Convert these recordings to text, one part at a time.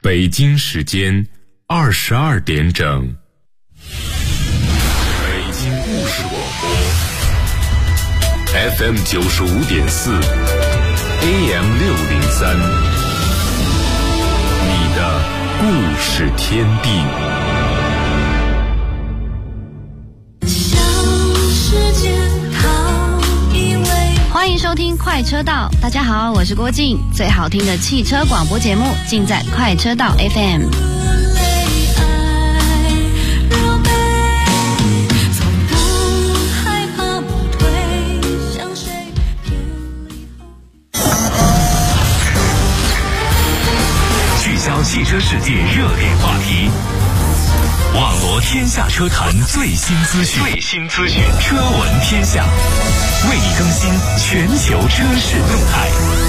北京时间22点整。北京故事广播 FM 95.4 AM 603，你的故事天地。 欢迎收听快车道，大家好，我是郭靖，最好听的汽车广播节目尽在快车道 FM。 聚焦汽车世界热点话题，网罗天下车坛最新资讯，车闻天下，为你更新全球车市动态。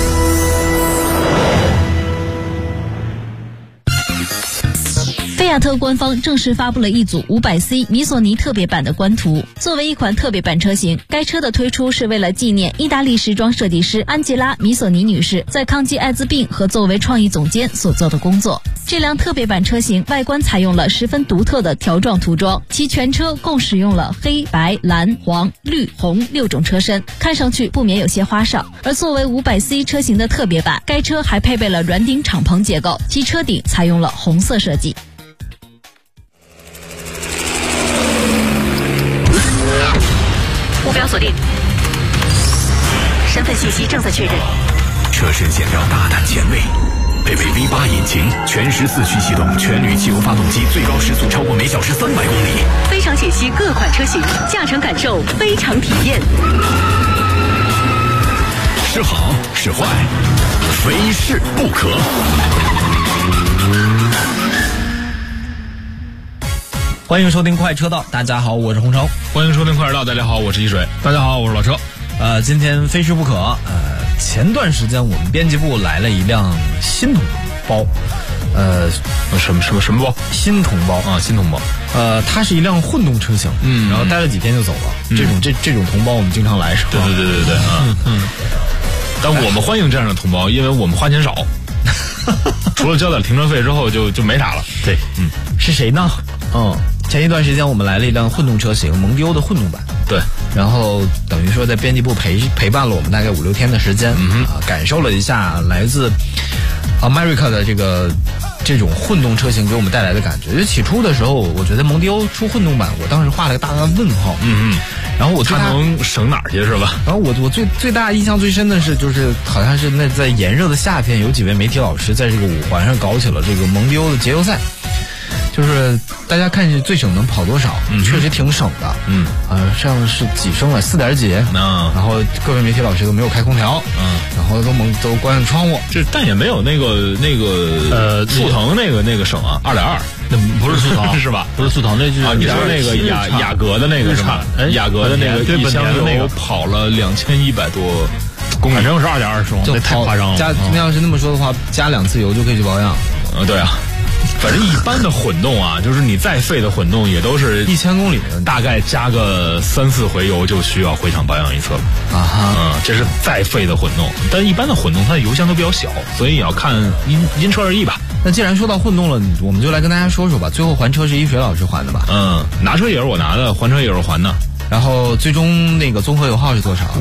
菲亚特官方正式发布了一组 500C 米索尼特别版的官图。作为一款特别版车型，该车的推出是为了纪念意大利时装设计师安吉拉·米索尼女士在抗击艾滋病和作为创意总监所做的工作。这辆特别版车型外观采用了十分独特的条状涂装，其全车共使用了黑、白、蓝、黄、绿、红6种车身，看上去不免有些花哨。而作为 500C 车型的特别版，该车还配备了软顶敞篷结构，其车顶采用了红色设计。 目标锁定，身份信息正在确认。 车身线条大胆前卫，配备 V8 引擎，全时4驱系动，全铝汽油发动机，最高时速超过每小时300公里。 非常解析各款车型，驾乘感受非常体验。 是好是坏，非试不可。 欢迎收听快车道，大家好，我是洪城。 欢迎收听快车道，大家好，我是一水。大家好，我是老车。 今天非试不可。前段时间我们编辑部来了一辆新桶包， 什么包？ 新桶包啊，新桶包。 它是一辆混动车型，然后待了几天就走了。这种同胞我们经常来，是吧？ 对啊。但我们欢迎这样的同胞，因为我们花钱少，除了交点停车费之后就没啥了。 对，是谁呢？前一段时间我们来了一辆混动车型，蒙迪欧的混动版。 对， 然后等于说在编辑部陪伴了我们大概5-6天的时间，感受了一下来自 America 的这种混动车型给我们带来的感觉。就起初的时候，我觉得蒙迪欧出混动版，我当时画了个大大的问号。然后它能省哪儿去是吧？ 然后我最大印象最深的是，就是好像是在炎热的夏天，有几位媒体老师在这个5环上搞起了这个蒙迪欧的节油赛。就是大家看最省能跑多少，确实挺省的。上是几升了，4点几。然后各位媒体老师都没有开空调，然后都关上窗户。 这但也没有那个速腾那个省啊，2.2。 那不是速腾是吧？不是速腾，那就是你说那个雅阁的那个是吧？雅阁的那个一箱油跑了2100多公里， 反正是2.2升，那太夸张了。那要是那么说的话，加2次油就可以去保养。 对啊。反正一般的混动啊，就是你再废的混动也都是 1000公里， 大概加个3-4回油就需要回厂保养一次了。这是再废的混动，但一般的混动它的油箱都比较小，所以也要看因车而异吧。 那既然说到混动了，我们就来跟大家说说吧。最后还车是一水老师还的吧？ 拿车也是我拿的，还车也是我还的。 然后最终那个综合油耗是多少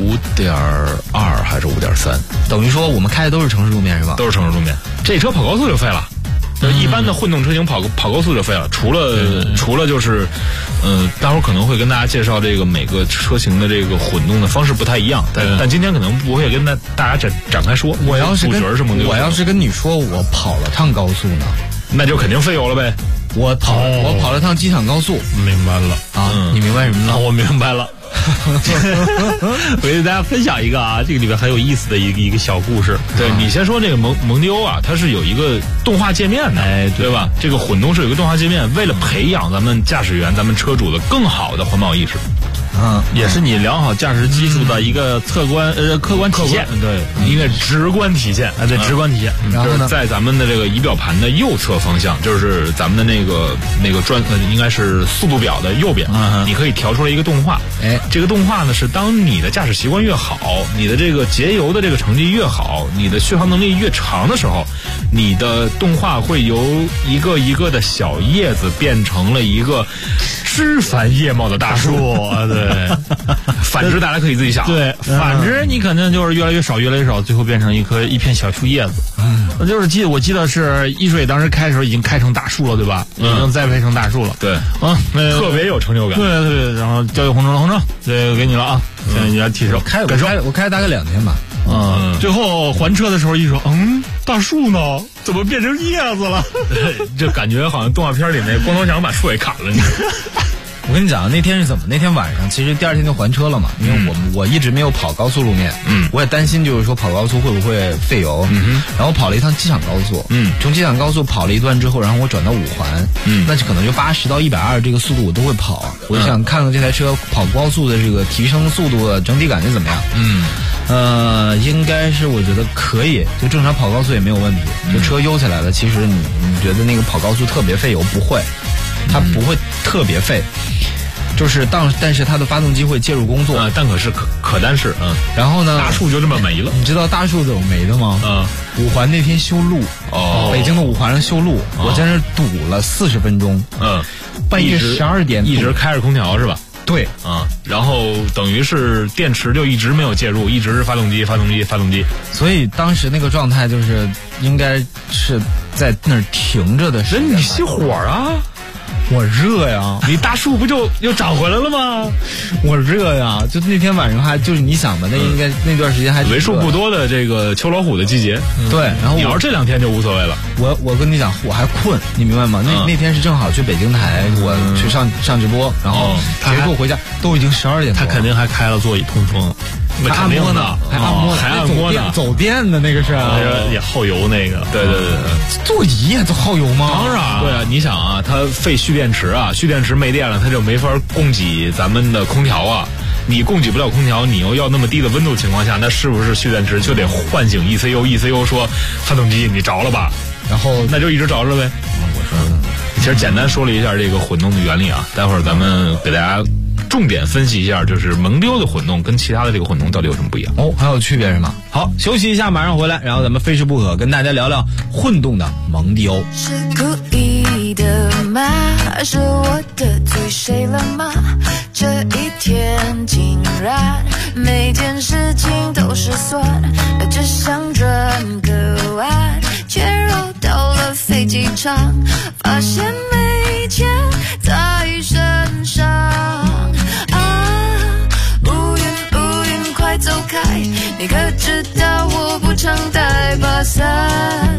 ？5.2还是5.3？ 等于说我们开的都是城市路面是吧？ 都是城市路面。这车跑高速就废了。一般的混动车型跑高速就废了，除了就是，待会儿可能会跟大家介绍这个每个车型的这个混动的方式不太一样，但今天可能不会跟大家展开说。 我要是跟你说我跑了趟高速呢， 那就肯定费油了呗。 我跑了趟机场高速， 明白了啊？你明白什么呢？ 我明白了。 我给大家分享一个啊，这个里面很有意思的一个小故事。 对，你先说这个蒙迪欧啊，它是有一个动画界面的，对吧？这个混动是有一个动画界面，为了培养咱们驾驶员、咱们车主的更好的环保意识， 也是你良好驾驶技术的一个客观体现， 对，应该直观体现， 对，直观体现。 然后呢， 在咱们的这个仪表盘的右侧方向，就是咱们的那个应该是速度表的右边，你可以调出来一个动画。这个动画呢是当你的驾驶习惯越好，你的这个节油的这个成绩越好，你的续航能力越长的时候，你的动画会由一个一个的小叶子变成了一个枝繁叶茂的大树。 对， 反之大家可以自己想。 对，反之你肯定就是越来越少，最后变成一片小树叶子。就是我记得是一水当时开的时候已经开成大树了，对吧？已经栽培成大树了。 对，特别有成就感。 对，然后交给红灯，这个给你了啊！现在你来提手。 我开了大概2天吧。 最后还车的时候一说，大树呢？怎么变成叶子了？ 这感觉好像动画片里那光头强把树给砍了。 我跟你讲，那天是怎么？那天晚上其实第2天就还车了嘛，因为我一直没有跑高速路面，我也担心就是说跑高速会不会费油，然后跑了一趟机场高速，从机场高速跑了一段之后，然后我转到5环，那就可能就80到120这个速度我都会跑，我就想看看这台车跑高速的这个提升速度的整体感觉怎么样。应该是我觉得可以，就正常跑高速也没有问题，就车悠起来了。其实你觉得那个跑高速特别费油不会，它不会特别费。就是但是它的发动机会介入工作， 但可但是， 然后呢， 大树就这么没了。 你知道大树怎么没的吗？5环那天修路，北京的5环上修路，我在那堵了40分钟，半夜12点一直开着空调是吧？ 对， 然后等于是电池就一直没有介入，一直是发动机， 所以当时那个状态就是应该是在那儿停着的时间。 你熄火啊！ 我热呀， 你大树不就又长回来了吗？ 我热呀，就那天晚上还就是你想吧，那段时间还为数不多的这个秋老虎的季节。 对，然后你要是这2天就无所谓了。 我跟你讲，我还困，你明白吗？那天是正好去北京台，我去上直播，然后结果回家都已经12点多。 他肯定还开了座椅通风。 还按摩呢，还按摩呢， 走电的那个是也耗油那个。 对， 座椅也都耗油吗？ 当然，对啊，你想啊，它费蓄电池啊，蓄电池没电了，它就没法供给咱们的空调啊。你供给不了空调，你又要那么低的温度情况下，那是不是蓄电池就得唤醒 ECU 说发动机你着了吧？然后那就一直着着呗。我说，其实简单说了一下这个混动的原理啊，待会儿咱们给大家重点分析一下，就是蒙迪欧的混动跟其他的这个混动到底有什么不一样还有区别是吗？好，休息一下，马上回来，然后咱们非试不可跟大家聊聊混动的蒙迪欧。 是故意的吗？是我得罪谁了吗？这一天竟然每件事情都失算，只想转个弯，却绕到了飞机场，发现没钱在身上。乌云快走开，你可知道我不常带把伞，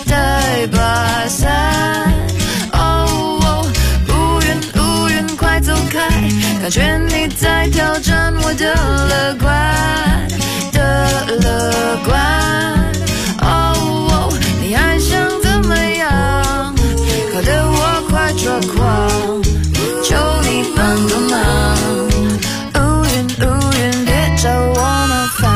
乌云快走开，感觉你在挑战我的乐观，你还想怎么样？搞得我快抓狂，求你帮个忙，乌云别找我麻烦。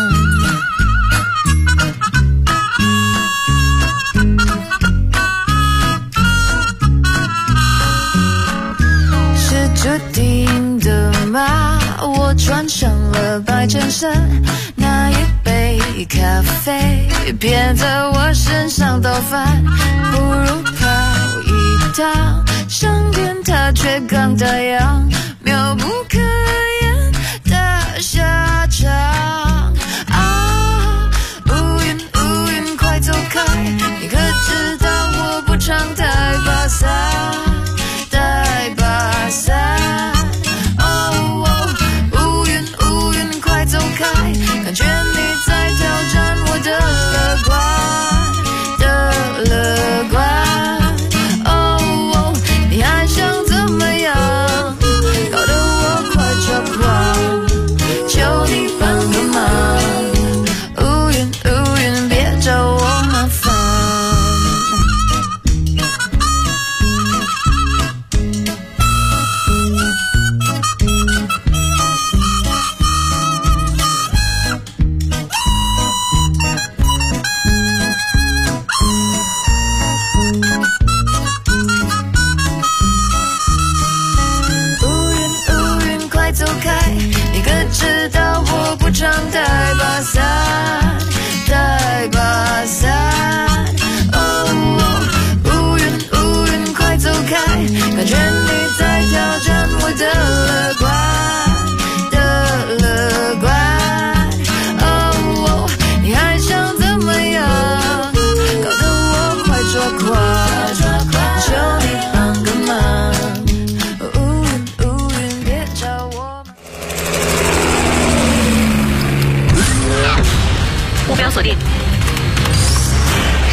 是注定的吗？我穿上了白衬衫，那一杯咖啡别在我身上倒翻，不如跑一趟上天它却刚打烊，妙不可言的下场。乌云快走开，你可知道我不常带把伞，乌云快走开，感觉你在挑战我的乐观，你还想怎么样？搞得我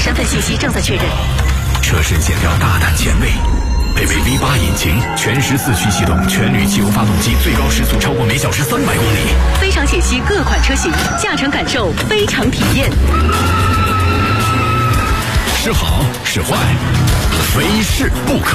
身份信息正在确认。 车身线条大胆前卫，配备 V8 引擎，全时4驱系统，全铝汽油发动机，最高时速超过每小时300公里。 非常解析各款车型，驾乘感受非常体验。 是好是坏，非试不可。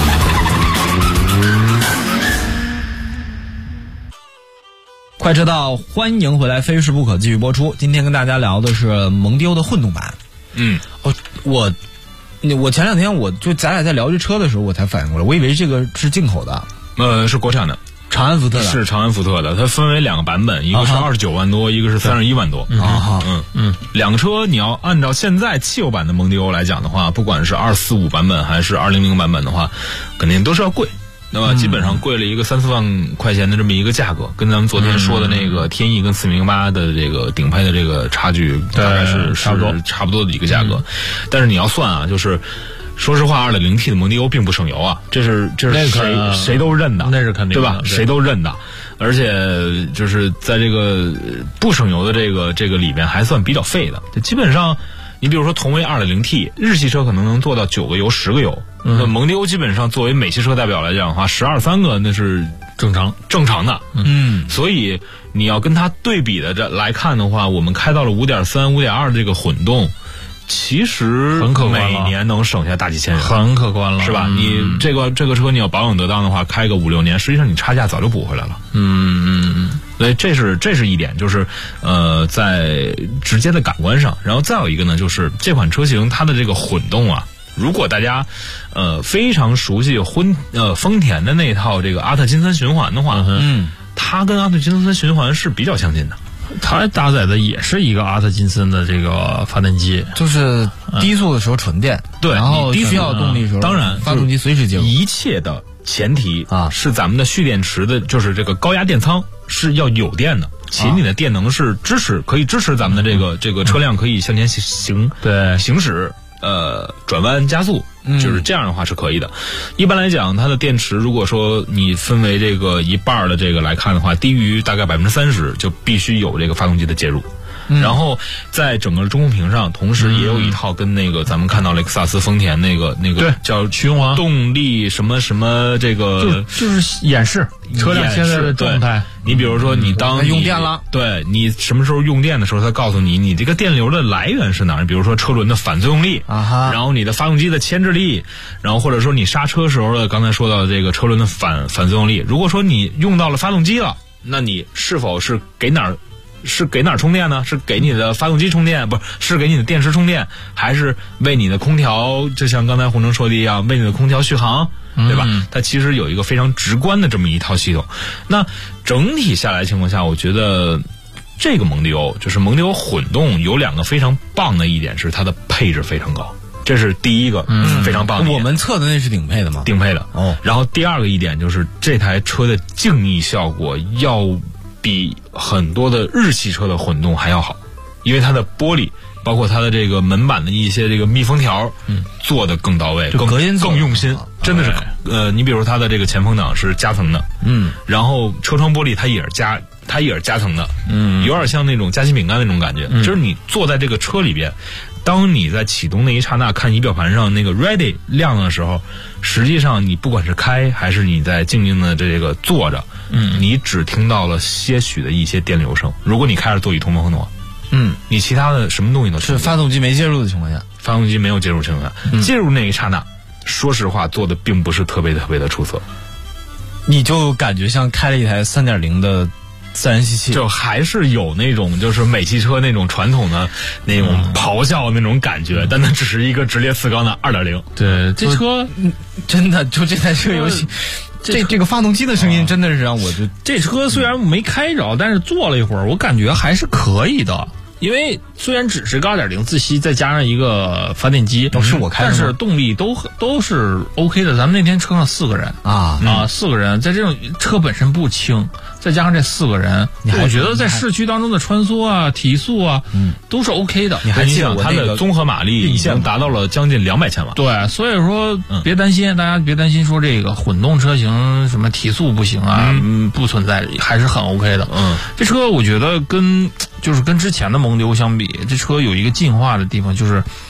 快车道，欢迎回来，非试不可继续播出。今天跟大家聊的是蒙迪欧的混动版。我前两天咱俩在聊这车的时候，我才反应过来，我以为这个是进口的， 是国产的。 长安福特的， 是长安福特的，它分为2个版本，一个是29万多，一个是31万多。两个车你要按照现在汽油版的蒙迪欧来讲的话，不管是245版本还是200版本的话，肯定都是要贵。那么基本上贵了一个3-4万块钱的这么一个价格，跟咱们昨天说的那个天翼跟408的这个顶配的这个差距大概是差不多的一个价格。但是你要算啊，就是说实话 2.0T 的蒙迪欧并不省油啊，这是谁都认的， 那是肯定的， 对吧？谁都认的。而且就是在这个不省油的这个里边还算比较废的，就基本上你比如说同为 2.0T， 日系车可能能做到9个油10个油，那蒙迪欧基本上作为美系车代表来讲的话，12、3个那是正常的。所以你要跟它对比的这来看的话，我们开到了5.3、5.2这个混动，其实很可观了， 每年能省下大几千元， 很可观了， 是吧？你这个车你要保养得当的话，开个5-6年，实际上你差价早就补回来了。所以这是一点，就是在直接的感官上。然后再有一个呢，就是这款车型它的这个混动啊，如果大家非常熟悉丰田的那套这个阿特金森循环的话，它跟阿特金森循环是比较相近的。 它搭载的也是一个阿特金森的这个发电机， 就是低速的时候纯电， 对， 然后需要动力的时候， 当然发动机随时接入。 一切的前提是咱们的蓄电池的，就是这个高压电仓是要有电的，且你的电能是可以支持咱们的这个车辆可以向前行驶。转弯加速，就是这样的话是可以的。一般来讲，它的电池如果说你分为这个一半的这个来看的话，低于大概30%就必须有这个发动机的介入。然后在整个中控屏上，同时也有一套跟那个咱们看到雷克萨斯、丰田那个叫循环动力什么什么这个， 就是演示车辆现在的状态。 你比如说，你当用电了， 对你什么时候用电的时候，它告诉你这个电流的来源是哪儿。比如说车轮的反作用力然后你的发动机的牵制力，然后或者说你刹车时候的刚才说到的这个车轮的反作用力。如果说你用到了发动机了，那你是否是给哪儿充电呢？是给你的发动机充电，不是给你的电池充电，还是为你的空调，就像刚才洪征说的一样，为你的空调续航，对吧？它其实有一个非常直观的这么一套系统。那整体下来情况下，我觉得这个蒙迪欧就是蒙迪欧混动有2个非常棒的一点是它的配置非常高，这是第一个非常棒的。 我们测的那是顶配的吗？ 顶配的。然后第2个一点就是这台车的静谧效果要比很多的日系车的混动还要好，因为它的玻璃包括它的这个门板的一些这个密封条做的更到位，更用心，真的是你比如它的这个前风挡是夹层的，然后车窗玻璃它也是夹层的，有点像那种夹心饼干那种感觉，就是你坐在这个车里边，当你在启动那一刹那看仪表盘上那个 ready 亮的时候，实际上你不管是开还是你在静静的这个坐着，你只听到了些许的一些电流声。如果你开着座椅通风的话，你其他的什么东西都是发动机没介入的情况下， 发动机没有介入情况下，介入那一刹那，说实话做的并不是特别的出色， 你就感觉像开了一台3.0的自然吸气， 就还是有那种就是美系车那种传统的那种咆哮那种感觉，但它只是一个直列4缸的2.0。 对，这车真的就这台车游戏。这个发动机的声音真的是让我这车虽然没开着，但是坐了一会儿，我感觉还是可以的。因为虽然只是个2.0自吸，再加上一个发电机， 是我开的， 但是动力都是 OK 的。咱们那天车上4个人4个人，在这种车本身不轻，再加上这4个人，我觉得在市区当中的穿梭啊、提速啊，都是 OK 的。 你还记得它的综合马力已经达到了将近200千瓦。 对，所以说别担心，大家别担心说这个混动车型什么提速不行啊，不存在，还是很 OK 的。这车我觉得跟之前的蒙迪欧相比，这车有一个进化的地方，就是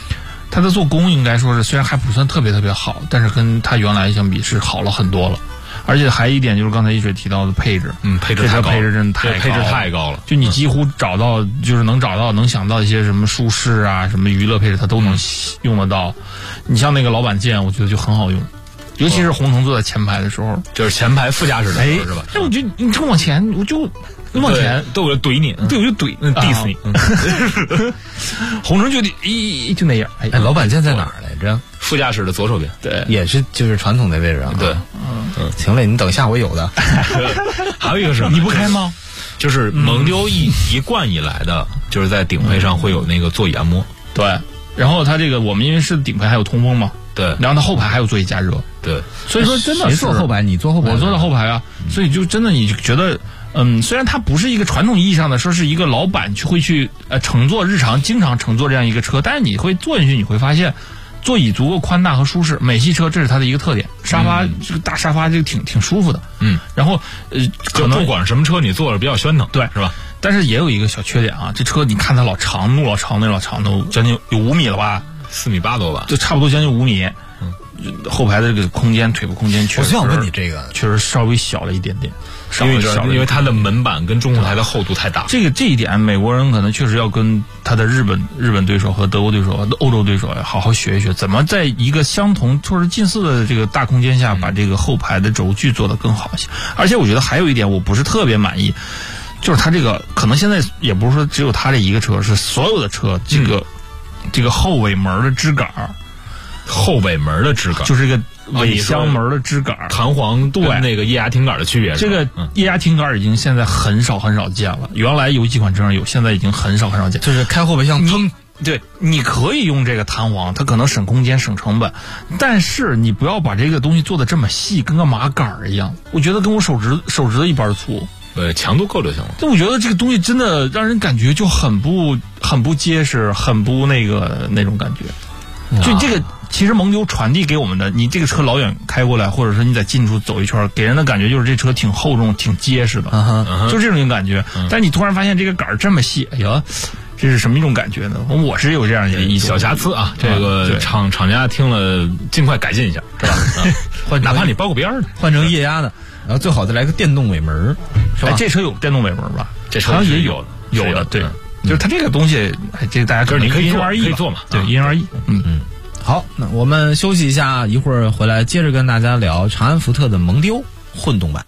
它的做工应该说是虽然还不算特别特别好，但是跟它原来相比是好了很多了。而且还有一点就是刚才一水提到的配置， 配置太高， 配置真的配置太高了。 就你几乎找到，就是能想到一些什么舒适啊、什么娱乐配置，它都能用得到。你像那个老板键，我觉得就很好用，尤其是红腾坐在前排的时候， 就是前排副驾驶的时候，是吧？ 哎，我就你冲往前，你往前， 对，我就怼你， 对，我就怼，diss 你。红腾就就那样。 哎，老板键在哪儿来着？ 副驾驶的左手边， 对，也是就是传统的位置啊。 对， 行了，你等下回有的。 还有一个是你不开吗？ 就是蒙迪欧一贯以来的，就是在顶配上会有那个座椅按摩。 对，然后它这个我们因为是顶配还有通风嘛， 对， 然后它后排还有座椅加热， 对， 所以说真的谁坐后排？你坐后排， 我坐在后排啊，所以就真的你就觉得。虽然它不是一个传统意义上的说是一个老板会去乘坐日常经常乘坐这样一个车，但是你会坐进去，你会发现座椅足够宽大和舒适。美系车这是它的一个特点，沙发这个大沙发这个挺舒服的，然后可能不管什么车你坐着比较喧腾， 对， 是吧？ 但是也有一个小缺点啊，这车你看它老长，路老长，那老长都将近有5米了吧 ，4.8米多吧， 就差不多将近5米。后排的这个空间，腿部空间确实， 我就想问你这个， 确实稍微小了一点点， 因为它的门板跟中控台的厚度太大。 这一点，美国人可能确实要跟他的日本对手和德国对手、欧洲对手好好学一学，怎么在一个相同或者近似的这个大空间下，把这个后排的轴距做得更好一些。而且我觉得还有一点我不是特别满意，就是它这个可能现在也不是说只有它这一个车，是所有的车这个后尾门的支杆。 后尾门的支杆就是这个尾箱门的支杆， 弹簧跟那个液压挺杆的区别。 这个液压挺杆已经现在很少见了，原来有几款车上有，现在已经很少见。 就是开后备箱对，你可以用这个弹簧，它可能省空间省成本，但是你不要把这个东西做得这么细，跟个马杆一样。我觉得跟我手指的一般粗。 对，强度够就行了。 但我觉得这个东西真的让人感觉就很不结实，很不那种感觉。就这个，其实蒙迪欧传递给我们的，你这个车老远开过来，或者说你在近处走一圈，给人的感觉就是这车挺厚重、挺结实的，就这种感觉。但你突然发现这个杆这么细，哎呀，这是什么一种感觉呢？我是有这样一种小瑕疵啊，这个厂家听了尽快改进一下，是吧？哪怕你包个边儿的， 换成液压的，然后最好再来个电动尾门，是吧？ 这车有电动尾门吧？ 这车好像也有的，对。就是它这个东西，这个大家就是你可以因人而异， 可以做嘛， 对，因人而异。 好，那我们休息一下，一会儿回来接着跟大家聊长安福特的蒙迪欧混动版。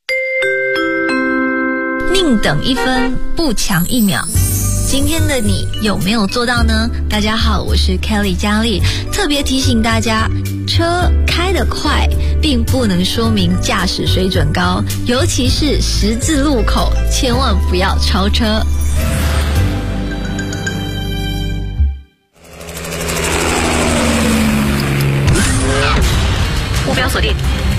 宁等一分，不抢1秒。今天的你有没有做到呢？大家好，我是 Kelly 佳丽，特别提醒大家，车开得快并不能说明驾驶水准高，尤其是十字路口，千万不要超车。 目标锁定，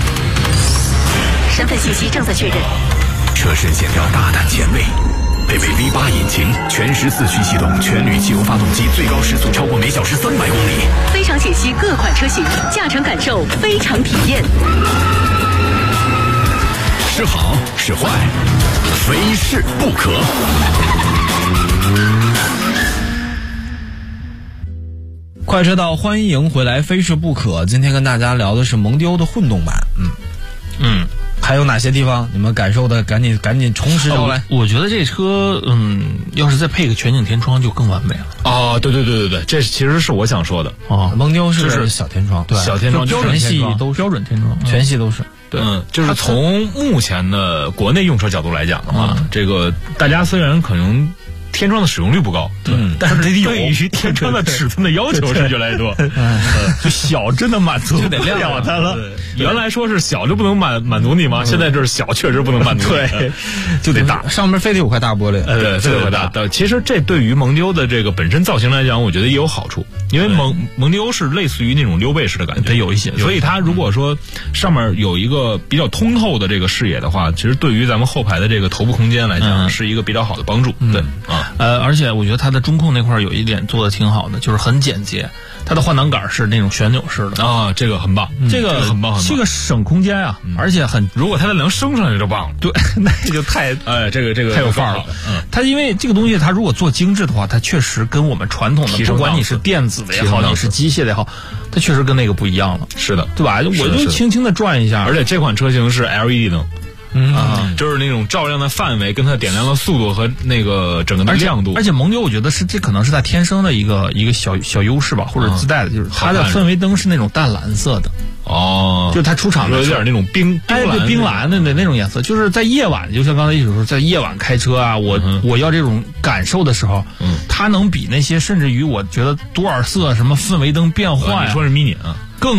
身份信息正在确认。 车身线条大胆前卫，配备 V8 引擎，全时4驱系统，全铝汽油发动机，最高时速超过每小时300公里。 非常解析各款车型，驾乘感受非常体验。 是好是坏，非试不可。 快车道，欢迎回来，非试不可。今天跟大家聊的是蒙迪欧的混动版，还有哪些地方你们感受的？赶紧重拾招来。 我觉得这车，要是再配个全景天窗就更完美了。 哦，对，这其实是我想说的。 蒙迪欧是小天窗，对， 小天窗标准系都标准天窗， 全系都是。 对，就是从目前的国内用车角度来讲的话，这个大家虽然可能天窗的使用率不高，但是对于天窗的尺寸的要求是越来越多。 就小真的满足得亮了它了。 原来说是小就不能满足你吗？现在这是小确实不能满足你， 对，就得大， 上面非得有块大玻璃。 对，非得有大。其实这对于蒙迪欧的这个本身造型来讲，我觉得也有好处，因为蒙迪欧是类似于那种溜背式的感觉， 它有一些， 所以它如果说上面有一个比较通透的这个视野的话，其实对于咱们后排的这个头部空间来讲，是一个比较好的帮助。对而且我觉得它的中控那块有一点做的挺好的，就是很简洁。它的换挡杆是那种旋钮式的啊，这个很棒， 这个很棒， 这个省空间啊，而且如果它能升上去就棒了。 对，那就太这个太有范儿了。它因为这个东西，它如果做精致的话，它确实跟我们传统的，不管你是电子的也好，你是机械的也好，它确实跟那个不一样了。 是的， 对吧？我就轻轻的转一下， 而且这款车型是 LED 灯。就是那种照亮的范围跟它点亮的速度和那个整个的亮度， 而且蒙迪欧我觉得这可能是它天生的一个小优势吧，或者自带的，就是它的氛围灯是那种淡蓝色的。就是它出厂的有点那种冰蓝的那种颜色，就是在夜晚，就像刚才一直说，在夜晚开车啊，我要这种感受的时候，它能比那些甚至于我觉得多尔色什么氛围灯变换， 你说是 mini 啊，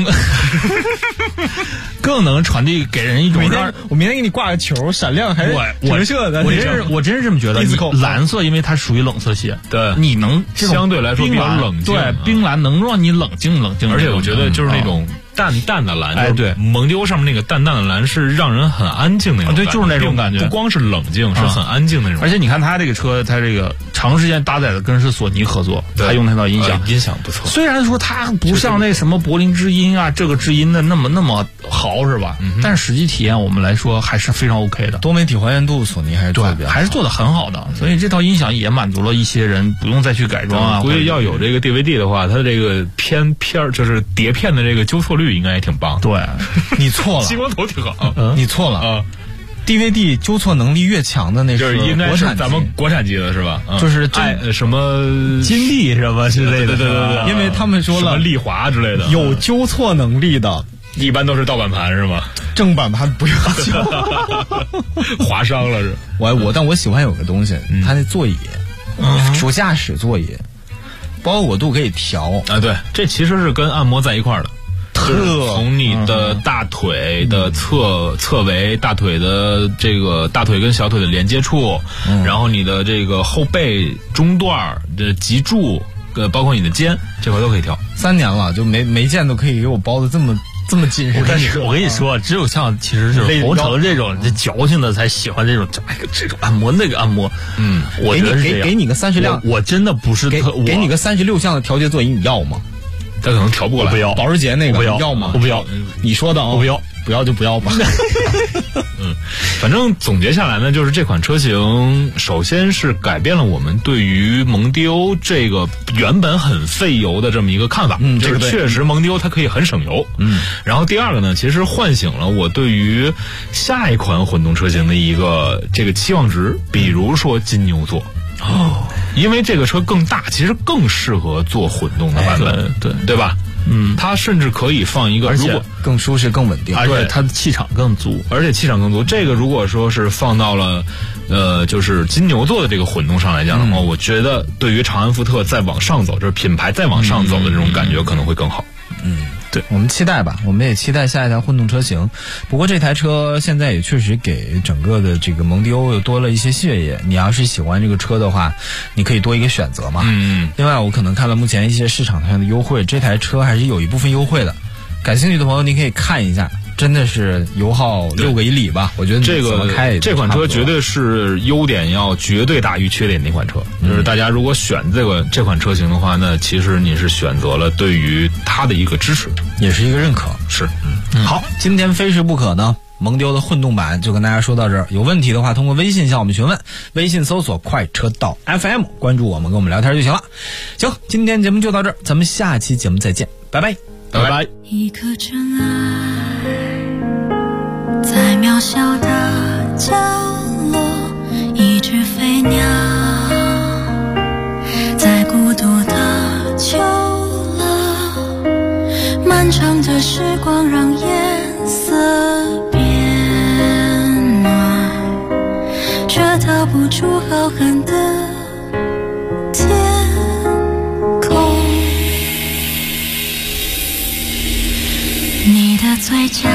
更能传递给人一种我明天给你挂个球，闪亮还是折射的。 我真是这么觉得。蓝色因为它属于冷色系， 对， 你能相对来说比较冷静， 对，冰蓝能让你冷静。 而且我觉得就是那种淡淡的蓝， 对， 蒙迪欧上面那个淡淡的蓝是让人很安静的那种， 对，就是那种感觉， 不光是冷静，是很安静的那种。 而且你看它这个车，它这个长时间搭载的跟是索尼合作，它用那套音响， 音响不错。 虽然说它不像那什么柏林之音啊，这个之音的那么豪是吧？但是实际体验我们来说还是非常 OK 的。 多媒体还原度索尼还是做的比较好， 还是做的很好的。所以这套音响也满足了一些人不用再去改装啊。 估计要有这个 DVD 的话，它这个片就是碟片的这个纠错率应该也挺棒。 对， 你错了， 激光头挺好， 你错了啊。DVD 纠错能力越强的那是应该是咱们国产机的是吧？ 就是什么金立什么之类的， 对， 因为他们说了丽华之类的， 有纠错能力的， 一般都是盗版盘是吗？ 正版盘不要划伤了是。 但我喜欢有个东西，它那座椅，主驾驶座椅，包裹度可以调啊。对，这其实是跟按摩在一块儿的。从你的大腿的侧围，大腿的这个大腿跟小腿的连接处，然后你的这个后背中段的脊柱，包括你的肩这块都可以调。 3年了，就每件都可以给我包的这么紧实。 我跟你说，只有像其实就是红城这种矫情的才喜欢这种按摩那个按摩。我觉得是给你个30辆， 我真的不是给你个36项的调节座椅，你要吗？ 他可能调不过来。 不要。 保时捷那个不要吗？ 我不要。 你说的啊， 我不要。 不要就不要吧。 反正总结下来呢，就是这款车型首先是改变了我们对于蒙迪欧这个原本很费油的这么一个看法。就是确实蒙迪欧它可以很省油。然后第二个呢，其实唤醒了我对于下一款混动车型的一个这个期望值，比如说金牛座。因为这个车更大，其实更适合做混动的版本，对吧？它甚至可以放一个， 而且更舒适、更稳定， 而且它的气场更足， 这个如果说是放到了，就是金牛座的这个混动上来讲的话，我觉得对于长安福特再往上走，就是品牌再往上走的这种感觉可能会更好。 对，我们期待吧，我们也期待下一台混动车型。不过这台车现在也确实给整个的这个蒙迪欧又多了一些血液。你要是喜欢这个车的话，你可以多一个选择嘛。另外，我可能看了目前一些市场上的优惠，这台车还是有一部分优惠的。感兴趣的朋友，你可以看一下。真的是油耗6个1里吧？我觉得这款车绝对是优点要绝对大于缺点的一款车。就是大家如果选这款车型的话，那其实你是选择了对于它的一个支持， 也是一个认可。 是， 好，今天非试不可呢。蒙迪欧的混动版就跟大家说到这儿，有问题的话通过微信向我们询问，微信搜索快车道 FM， 关注我们跟我们聊天就行了。行，今天节目就到这儿，咱们下期节目再见，拜拜， 拜拜。 一颗真爱在渺小的角落，一只飞鸟在孤独的秋乐，漫长的时光让颜色变暖，却逃不出浩瀚的天空。你的嘴角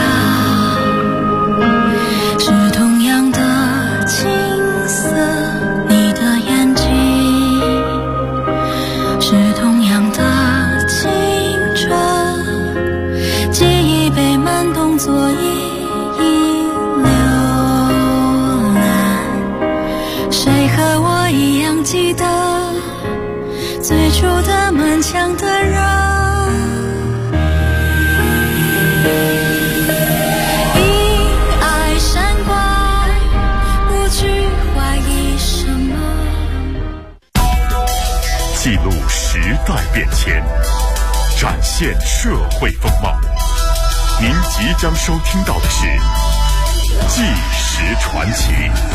是同样的青涩，你的眼睛是同样的清澈，记忆被慢动作一浏览，谁和我一样记得最初的满腔的热？ 前，展现社会风貌。您即将收听到的是《纪实传奇》。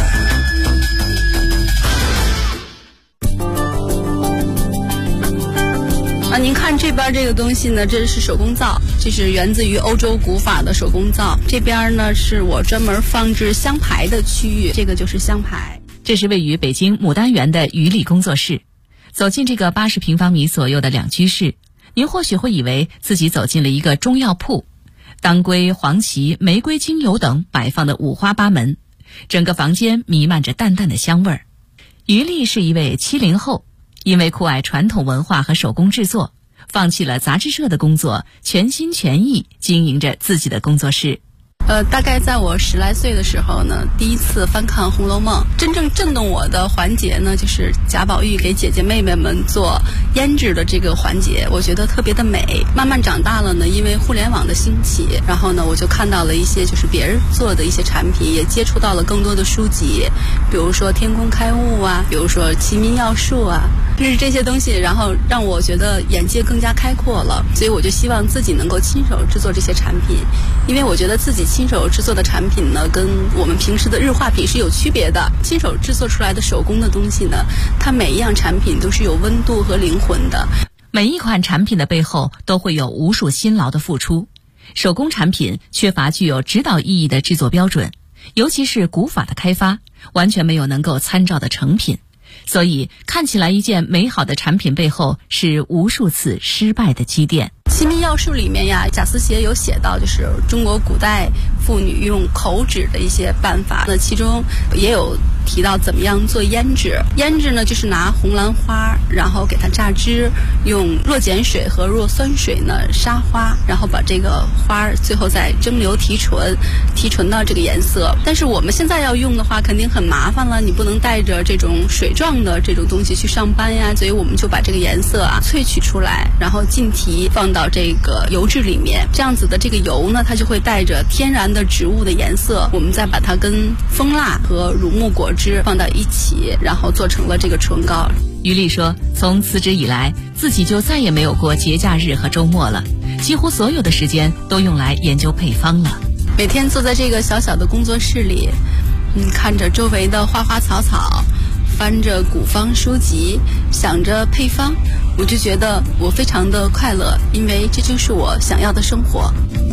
您看这边这个东西呢，这是手工皂，这是源自于欧洲古法的手工皂。这边呢是我专门放置香牌的区域，这个就是香牌。 这是位于北京牡丹园的于丽工作室。走进这个80平方米左右的两居室，您或许会以为自己走进了一个中药铺，当归、黄芪、玫瑰精油等摆放的五花八门，整个房间弥漫着淡淡的香味儿。于丽是一位70后，因为酷爱传统文化和手工制作，放弃了杂志社的工作，全心全意经营着自己的工作室。 大概在我10来岁的时候呢，第一次翻看《红楼梦》，真正震动我的环节呢，就是贾宝玉给姐姐妹妹们做胭脂的这个环节，我觉得特别的美。慢慢长大了呢，因为互联网的兴起，然后呢，我就看到了一些就是别人做的一些产品，也接触到了更多的书籍，比如说天工开物啊，比如说齐民要术啊，就是这些东西，然后让我觉得眼界更加开阔了，所以我就希望自己能够亲手制作这些产品，因为我觉得自己亲手制作的产品呢，跟我们平时的日化品是有区别的。亲手制作出来的手工的东西呢，它每一样产品都是有温度和灵魂的。 每一款产品的背后都会有无数辛劳的付出。手工产品缺乏具有指导意义的制作标准，尤其是古法的开发，完全没有能够参照的成品。所以看起来一件美好的产品背后是无数次失败的积淀。 齐民要术里面呀，贾思勰有写到，就是中国古代妇女用口指的一些办法，那其中也有提到怎么样做胭脂。胭脂呢，就是拿红兰花，然后给它榨汁，用弱碱水和弱酸水呢杀花，然后把这个花最后再蒸馏提纯，提纯到这个颜色。但是我们现在要用的话，肯定很麻烦了，你不能带着这种水状的这种东西去上班呀，所以我们就把这个颜色萃取出来，然后浸提放到这个油脂里面，这样子的这个油呢，它就会带着天然的植物的颜色，我们再把它跟蜂蜡和乳木果汁放到一起，然后做成了这个唇膏。 于丽说，从辞职以来，自己就再也没有过节假日和周末了，几乎所有的时间都用来研究配方了。 每天坐在这个小小的工作室里，看着周围的花花草草，翻着古方书籍，想着配方，我就觉得我非常的快乐，因为这就是我想要的生活。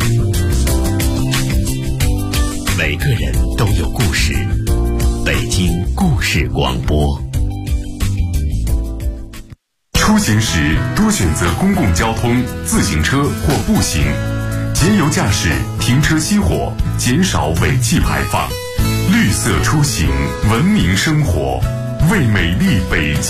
每个人都有故事，北京故事广播。出行时多选择公共交通、自行车或步行，节油驾驶，停车熄火，减少尾气排放。绿色出行，文明生活，为美丽北京